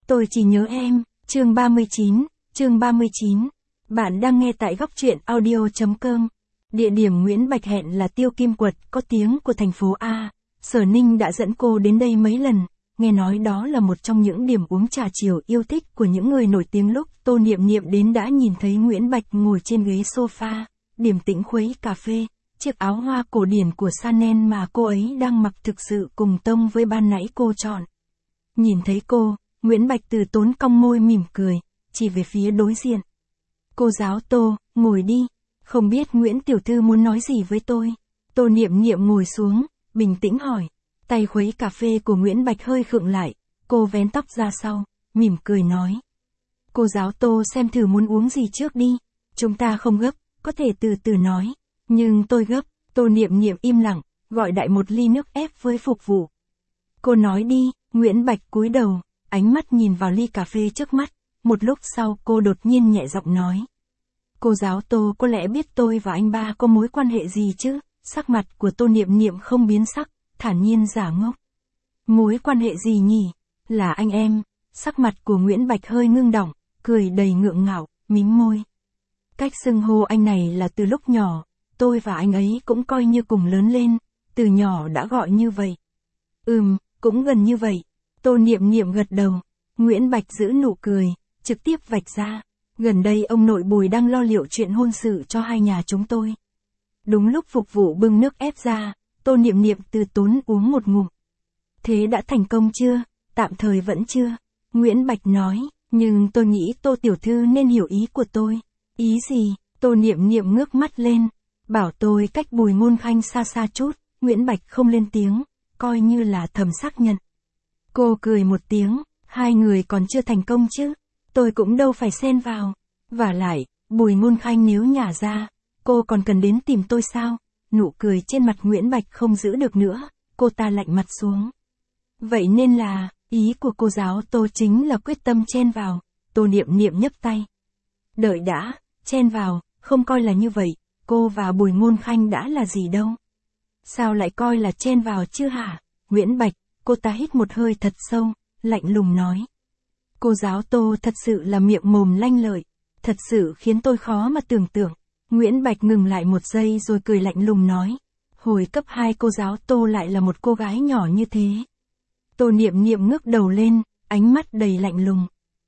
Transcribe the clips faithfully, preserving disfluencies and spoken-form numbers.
Tôi chỉ nhớ em, chương ba mươi chín, chương ba mươi chín. Bạn đang nghe tại góc truyện audio chấm com. Địa điểm Nguyễn Bạch hẹn là Tiêu Kim Quật, có tiếng của thành phố A. Sở Ninh đã dẫn cô đến đây mấy lần, nghe nói đó là một trong những điểm uống trà chiều yêu thích của những người nổi tiếng. Lúc Tô Niệm Niệm đến đã nhìn thấy Nguyễn Bạch ngồi trên ghế sofa, điềm tĩnh khuấy cà phê. Chiếc áo hoa cổ điển của Chanel mà cô ấy đang mặc thực sự cùng tông với ban nãy cô chọn. Nhìn thấy cô, Nguyễn Bạch từ tốn cong môi mỉm cười, chỉ về phía đối diện. Cô giáo Tô, ngồi đi, không biết Nguyễn Tiểu Thư muốn nói gì với tôi. Tô Niệm Niệm ngồi xuống, bình tĩnh hỏi. Tay khuấy cà phê của Nguyễn Bạch hơi khựng lại, cô vén tóc ra sau, mỉm cười nói. Cô giáo Tô xem thử muốn uống gì trước đi, chúng ta không gấp, có thể từ từ nói. Nhưng tôi gấp. Tô Niệm Niệm im lặng, gọi đại một ly nước ép với phục vụ. Cô nói đi. Nguyễn Bạch cúi đầu, ánh mắt nhìn vào ly cà phê trước mắt. Một lúc sau cô đột nhiên nhẹ giọng nói. Cô giáo Tô có lẽ biết tôi và anh ba có mối quan hệ gì chứ? Sắc mặt của Tô Niệm Niệm không biến sắc, thản nhiên giả ngốc. Mối quan hệ gì nhỉ? Là anh em. Sắc mặt của Nguyễn Bạch hơi ngưng đọng, cười đầy ngượng ngạo, mím môi. Cách xưng hô anh này là từ lúc nhỏ. Tôi và anh ấy cũng coi như cùng lớn lên, từ nhỏ đã gọi như vậy. Ừm, cũng gần như vậy. Tô Niệm Niệm gật đầu. Nguyễn Bạch giữ nụ cười, trực tiếp vạch ra. Gần đây ông nội Bùi đang lo liệu chuyện hôn sự cho hai nhà chúng tôi. Đúng lúc phục vụ bưng nước ép ra, Tô Niệm Niệm từ tốn uống một ngụm. Thế đã thành công chưa? Tạm thời vẫn chưa. Nguyễn Bạch nói, nhưng tôi nghĩ Tô Tiểu Thư nên hiểu ý của tôi. Ý gì? Tô Niệm Niệm ngước mắt lên. Bảo tôi cách Bùi Môn Khanh xa xa chút. Nguyễn Bạch không lên tiếng, coi như là thầm xác nhận. Cô cười một tiếng, hai người còn chưa thành công chứ, tôi cũng đâu phải xen vào. Vả lại, Bùi Môn Khanh nếu nhả ra, cô còn cần đến tìm tôi sao? Nụ cười trên mặt Nguyễn Bạch không giữ được nữa, cô ta lạnh mặt xuống. Vậy nên là, ý của cô giáo Tô chính là quyết tâm chen vào. Tô Niệm Niệm nhấp tay. Đợi đã, chen vào, không coi là như vậy. Cô và Bùi Môn Khanh đã là gì đâu. Sao lại coi là chen vào chứ hả? Nguyễn Bạch, cô ta hít một hơi thật sâu, lạnh lùng nói. Cô giáo Tô thật sự là miệng mồm lanh lợi, thật sự khiến tôi khó mà tưởng tượng. Nguyễn Bạch ngừng lại một giây rồi cười lạnh lùng nói. Hồi cấp hai cô giáo Tô lại là một cô gái nhỏ như thế. Tô Niệm Niệm ngước đầu lên, ánh mắt đầy lạnh lùng.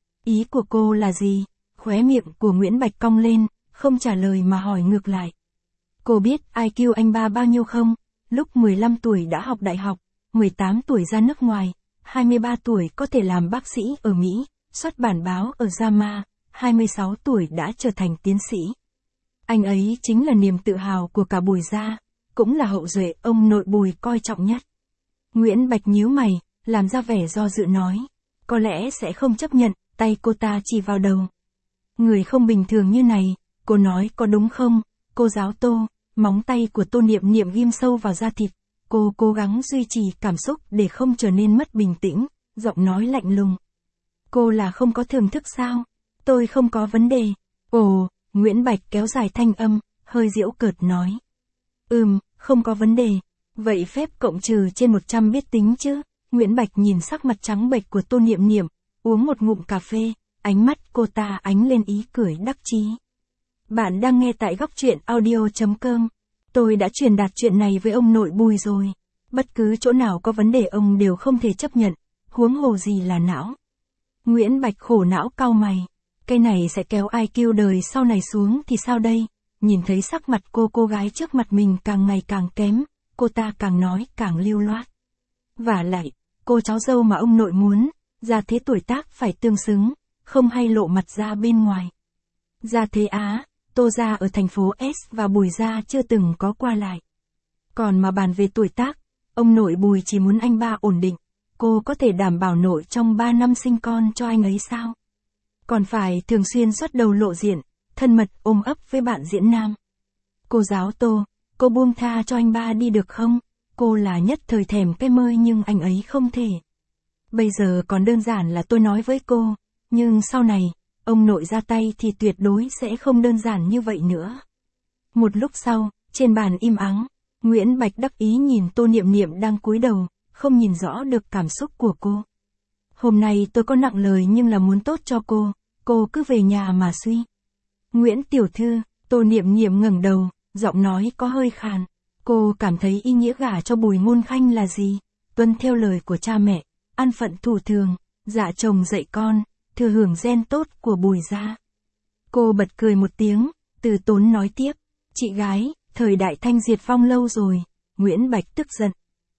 Ý của cô là gì? Khóe miệng của Nguyễn Bạch cong lên, không trả lời mà hỏi ngược lại. Cô biết i kiu anh ba bao nhiêu không? Lúc mười lăm tuổi đã học đại học, mười tám tuổi ra nước ngoài, hai mươi ba tuổi có thể làm bác sĩ ở Mỹ, xuất bản báo ở Jama, hai mươi sáu tuổi đã trở thành tiến sĩ. Anh ấy chính là niềm tự hào của cả Bùi gia, cũng là hậu duệ ông nội Bùi coi trọng nhất. Nguyễn Bạch nhíu mày, làm ra vẻ do dự nói. Có lẽ sẽ không chấp nhận, tay cô ta chỉ vào đầu. Người không bình thường như này, cô nói có đúng không, cô giáo Tô? Móng tay của Tô Niệm Niệm ghim sâu vào da thịt. Cô cố gắng duy trì cảm xúc để không trở nên mất bình tĩnh, giọng nói lạnh lùng. Cô là không có thưởng thức sao? Tôi không có vấn đề. Ồ, Nguyễn Bạch kéo dài thanh âm, hơi giễu cợt nói. Ừm, không có vấn đề. Vậy phép cộng trừ trên một trăm biết tính chứ? Nguyễn Bạch nhìn sắc mặt trắng bệch của Tô Niệm Niệm, uống một ngụm cà phê, ánh mắt cô ta ánh lên ý cười đắc chí. Bạn đang nghe tại góc truyện audio chấm com. Tôi đã truyền đạt chuyện này với ông nội Bùi rồi. Bất cứ chỗ nào có vấn đề ông đều không thể chấp nhận, huống hồ gì là não. Nguyễn Bạch khổ não cau mày. Cái này sẽ kéo i kiu đời sau này xuống thì sao đây? Nhìn thấy sắc mặt cô cô gái trước mặt mình càng ngày càng kém, cô ta càng nói càng lưu loát. Vả lại, cô cháu dâu mà ông nội muốn, gia thế tuổi tác phải tương xứng, không hay lộ mặt ra bên ngoài. Gia thế Á, Tô gia ở thành phố S và Bùi gia chưa từng có qua lại. Còn mà bàn về tuổi tác, ông nội Bùi chỉ muốn anh ba ổn định, cô có thể đảm bảo nội trong ba năm sinh con cho anh ấy sao? Còn phải thường xuyên xuất đầu lộ diện, thân mật ôm ấp với bạn diễn nam. Cô giáo Tô, cô buông tha cho anh ba đi được không? Cô là nhất thời thèm cái mơi nhưng anh ấy không thể. Bây giờ còn đơn giản là tôi nói với cô, nhưng sau này, ông nội ra tay thì tuyệt đối sẽ không đơn giản như vậy nữa. Một lúc sau, trên bàn im ắng, Nguyễn Bạch đắc ý nhìn Tô Niệm Niệm đang cúi đầu, không nhìn rõ được cảm xúc của cô. Hôm nay tôi có nặng lời nhưng là muốn tốt cho cô, cô cứ về nhà mà suy. Nguyễn tiểu thư, Tô Niệm Niệm ngẩng đầu, giọng nói có hơi khàn. Cô cảm thấy ý nghĩa gả cho Bùi Môn Khanh là gì? Tuân theo lời của cha mẹ, an phận thủ thường, dạ chồng dạy con, thừa hưởng gen tốt của Bùi gia. Cô bật cười một tiếng, từ tốn nói tiếp. Chị gái, thời đại thanh diệt vong lâu rồi. Nguyễn Bạch tức giận.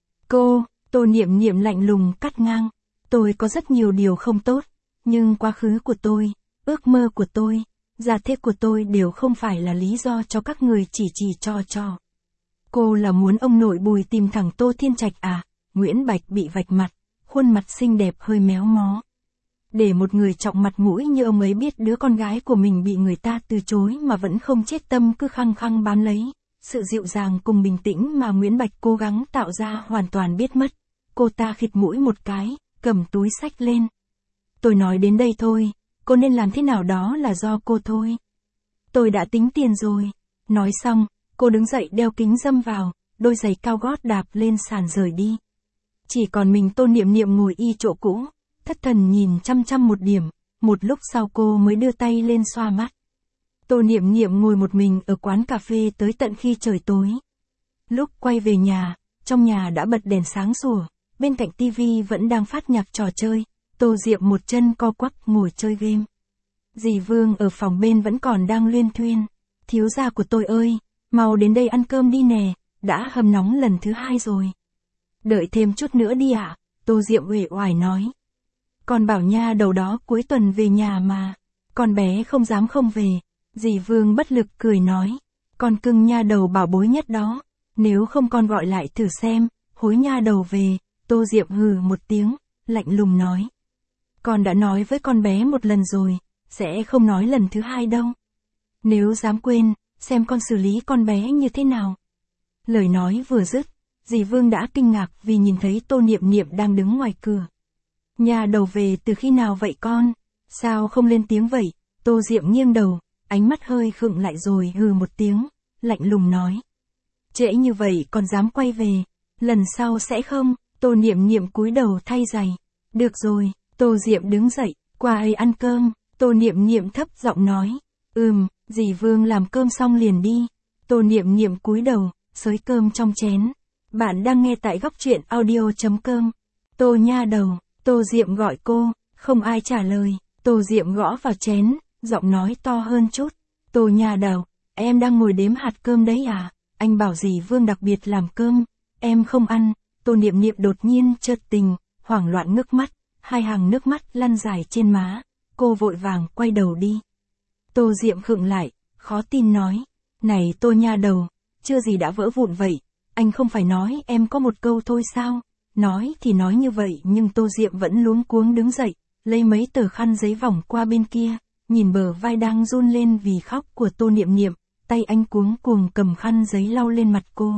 Cô, Tô Niệm Niệm lạnh lùng cắt ngang. Tôi có rất nhiều điều không tốt, nhưng quá khứ của tôi, ước mơ của tôi, gia thế của tôi đều không phải là lý do cho các người chỉ chỉ cho cho. Cô là muốn ông nội Bùi tìm thẳng Tô Thiên Trạch à? Nguyễn Bạch bị vạch mặt, khuôn mặt xinh đẹp hơi méo mó. Để một người trọng mặt mũi như ông ấy biết đứa con gái của mình bị người ta từ chối mà vẫn không chết tâm cứ khăng khăng bám lấy. Sự dịu dàng cùng bình tĩnh mà Nguyễn Bạch cố gắng tạo ra hoàn toàn biết mất. Cô ta khịt mũi một cái, cầm túi xách lên. Tôi nói đến đây thôi, cô nên làm thế nào đó là do cô thôi. Tôi đã tính tiền rồi. Nói xong, cô đứng dậy đeo kính râm vào, đôi giày cao gót đạp lên sàn rời đi. Chỉ còn mình Tô Niệm Niệm ngồi y chỗ cũ, thất thần nhìn chăm chăm một điểm, một lúc sau cô mới đưa tay lên xoa mắt. Tô Niệm Niệm ngồi một mình ở quán cà phê tới tận khi trời tối. Lúc quay về nhà, trong nhà đã bật đèn sáng sủa, bên cạnh tivi vẫn đang phát nhạc trò chơi, Tô Diệm một chân co quắp ngồi chơi game. Dì Vương ở phòng bên vẫn còn đang luyên thuyên. Thiếu gia của tôi ơi, mau đến đây ăn cơm đi nè, đã hâm nóng lần thứ hai rồi. Đợi thêm chút nữa đi ạ, à? Tô Diệm uể oải nói. Con bảo nha đầu đó cuối tuần về nhà mà, con bé không dám không về. Dì Vương bất lực cười nói, con cưng nha đầu bảo bối nhất đó, nếu không con gọi lại thử xem, hối nha đầu về. Tô Diệm hừ một tiếng, lạnh lùng nói. Con đã nói với con bé một lần rồi, sẽ không nói lần thứ hai đâu. Nếu dám quên, xem con xử lý con bé như thế nào. Lời nói vừa dứt, dì Vương đã kinh ngạc vì nhìn thấy Tô Niệm Niệm đang đứng ngoài cửa. Nhà đầu về từ khi nào vậy con? Sao không lên tiếng vậy? Tô Diệm nghiêng đầu, ánh mắt hơi khựng lại rồi hừ một tiếng, lạnh lùng nói. Trễ như vậy còn dám quay về, lần sau sẽ không? Tô Niệm Niệm cúi đầu thay giày. Được rồi, Tô Diệm đứng dậy, qua ấy ăn cơm. Tô Niệm Niệm thấp giọng nói. Ừm, dì Vương làm cơm xong liền đi. Tô Niệm Niệm cúi đầu, xới cơm trong chén. Bạn đang nghe tại góc truyện audio chấm com. Tô nha đầu, Tô Diệm gọi cô, không ai trả lời. Tô Diệm gõ vào chén, giọng nói to hơn chút. Tô nha đầu, em đang ngồi đếm hạt cơm đấy à? Anh bảo dì Vương đặc biệt làm cơm, em không ăn. Tô Niệm Niệm đột nhiên chợt tình, hoảng loạn ngước mắt, hai hàng nước mắt lăn dài trên má. Cô vội vàng quay đầu đi. Tô Diệm khựng lại, khó tin nói. Này Tô nha đầu, chưa gì đã vỡ vụn vậy, anh không phải nói em có một câu thôi sao? Nói thì nói như vậy nhưng Tô Diệm vẫn luống cuống đứng dậy, lấy mấy tờ khăn giấy vòng qua bên kia, nhìn bờ vai đang run lên vì khóc của Tô Niệm Niệm, tay anh cuống cuồng cầm khăn giấy lau lên mặt cô.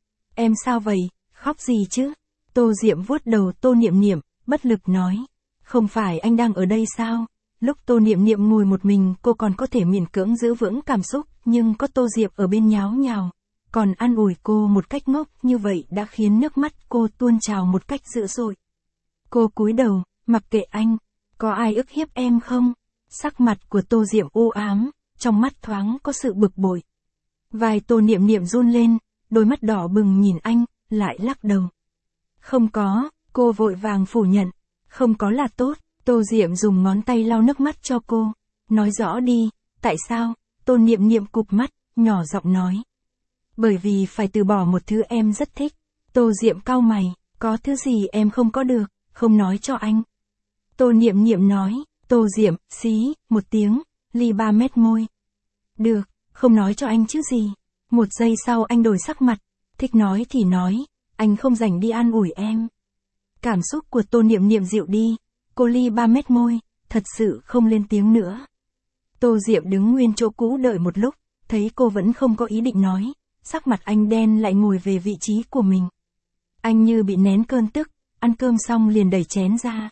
Em sao vậy, khóc gì chứ? Tô Diệm vuốt đầu Tô Niệm Niệm, bất lực nói. Không phải anh đang ở đây sao? Lúc Tô Niệm Niệm ngồi một mình cô còn có thể miễn cưỡng giữ vững cảm xúc, nhưng có Tô Diệm ở bên nháo nhào, còn an ủi cô một cách ngốc như vậy đã khiến nước mắt cô tuôn trào một cách dữ dội. Cô cúi đầu, mặc kệ anh, có ai ức hiếp em không? Sắc mặt của Tô Diệm u ám, trong mắt thoáng có sự bực bội. Vai Tô Niệm Niệm run lên, đôi mắt đỏ bừng nhìn anh, lại lắc đầu. Không có, cô vội vàng phủ nhận, không có là tốt. Tô Diệm dùng ngón tay lau nước mắt cho cô, nói rõ đi, tại sao? Tô Niệm Niệm cụp mắt, nhỏ giọng nói. Bởi vì phải từ bỏ một thứ em rất thích. Tô Diệm cau mày, có thứ gì em không có được, không nói cho anh. Tô Niệm Niệm nói. Tô Diệm, xí, một tiếng, ly ba mét môi. Được, không nói cho anh chứ gì. Một giây sau anh đổi sắc mặt, thích nói thì nói, anh không rảnh đi an ủi em. Cảm xúc của Tô Niệm Niệm dịu đi, cô ly ba mét môi, thật sự không lên tiếng nữa. Tô Diệm đứng nguyên chỗ cũ đợi một lúc, thấy cô vẫn không có ý định nói, sắc mặt anh đen lại ngồi về vị trí của mình. Anh như bị nén cơn tức, ăn cơm xong liền đẩy chén ra.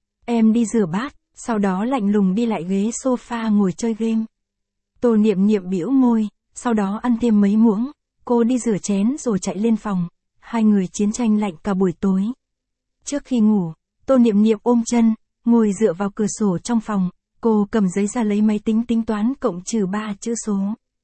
Em đi rửa bát, sau đó lạnh lùng đi lại ghế sofa ngồi chơi game. Tô Niệm Niệm bĩu môi, sau đó ăn thêm mấy muỗng, cô đi rửa chén rồi chạy lên phòng, hai người chiến tranh lạnh cả buổi tối. Trước khi ngủ, Tô Niệm Niệm ôm chân, ngồi dựa vào cửa sổ trong phòng, cô cầm giấy ra lấy máy tính tính toán cộng trừ ba chữ số.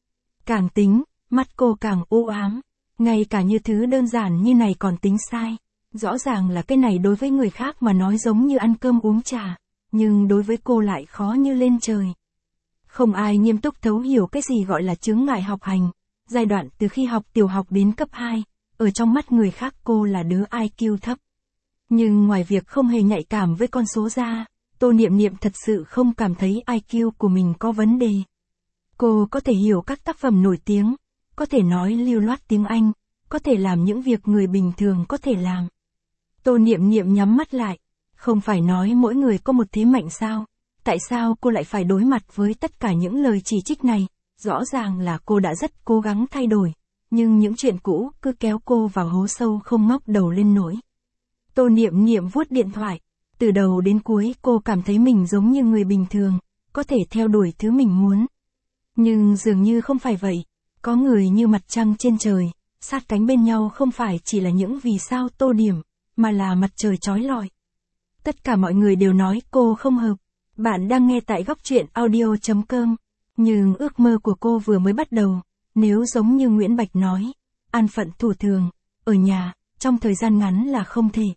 Càng tính, mắt cô càng u ám, ngay cả như thứ đơn giản như này còn tính sai. Rõ ràng là cái này đối với người khác mà nói giống như ăn cơm uống trà, nhưng đối với cô lại khó như lên trời. Không ai nghiêm túc thấu hiểu cái gì gọi là chướng ngại học hành. Giai đoạn từ khi học tiểu học đến cấp hai, ở trong mắt người khác cô là đứa i kiu thấp. Nhưng ngoài việc không hề nhạy cảm với con số ra, Tô Niệm Niệm thật sự không cảm thấy i kiu của mình có vấn đề. Cô có thể hiểu các tác phẩm nổi tiếng, có thể nói lưu loát tiếng Anh, có thể làm những việc người bình thường có thể làm. Tô Niệm Niệm nhắm mắt lại, không phải nói mỗi người có một thế mạnh sao, tại sao cô lại phải đối mặt với tất cả những lời chỉ trích này, rõ ràng là cô đã rất cố gắng thay đổi, nhưng những chuyện cũ cứ kéo cô vào hố sâu không ngóc đầu lên nổi. Tô Niệm Niệm vuốt điện thoại, từ đầu đến cuối cô cảm thấy mình giống như người bình thường, có thể theo đuổi thứ mình muốn. Nhưng dường như không phải vậy, có người như mặt trăng trên trời, sát cánh bên nhau không phải chỉ là những vì sao tô điểm, mà là mặt trời chói lọi. Tất cả mọi người đều nói cô không hợp. Bạn đang nghe tại góc truyện audio chấm com. Nhưng ước mơ của cô vừa mới bắt đầu, nếu giống như Nguyễn Bạch nói, an phận thủ thường, ở nhà, trong thời gian ngắn là không thể.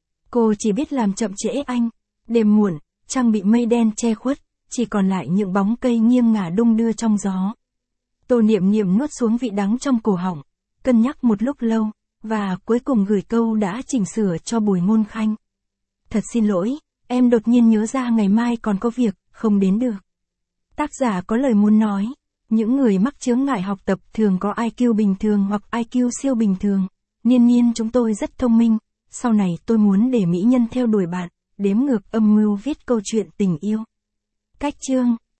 Cô chỉ biết làm chậm trễ anh, đêm muộn, trăng bị mây đen che khuất, chỉ còn lại những bóng cây nghiêng ngả đung đưa trong gió. Tô Niệm Niệm nuốt xuống vị đắng trong cổ họng, cân nhắc một lúc lâu, và cuối cùng gửi câu đã chỉnh sửa cho Bùi Ngôn Khanh. Thật xin lỗi, em đột nhiên nhớ ra ngày mai còn có việc, không đến được. Tác giả có lời muốn nói, những người mắc chướng ngại học tập thường có i kiu bình thường hoặc i kiu siêu bình thường. Niên Niên chúng tôi rất thông minh, sau này tôi muốn để mỹ nhân theo đuổi bạn, đếm ngược âm mưu viết câu chuyện tình yêu. Cách chương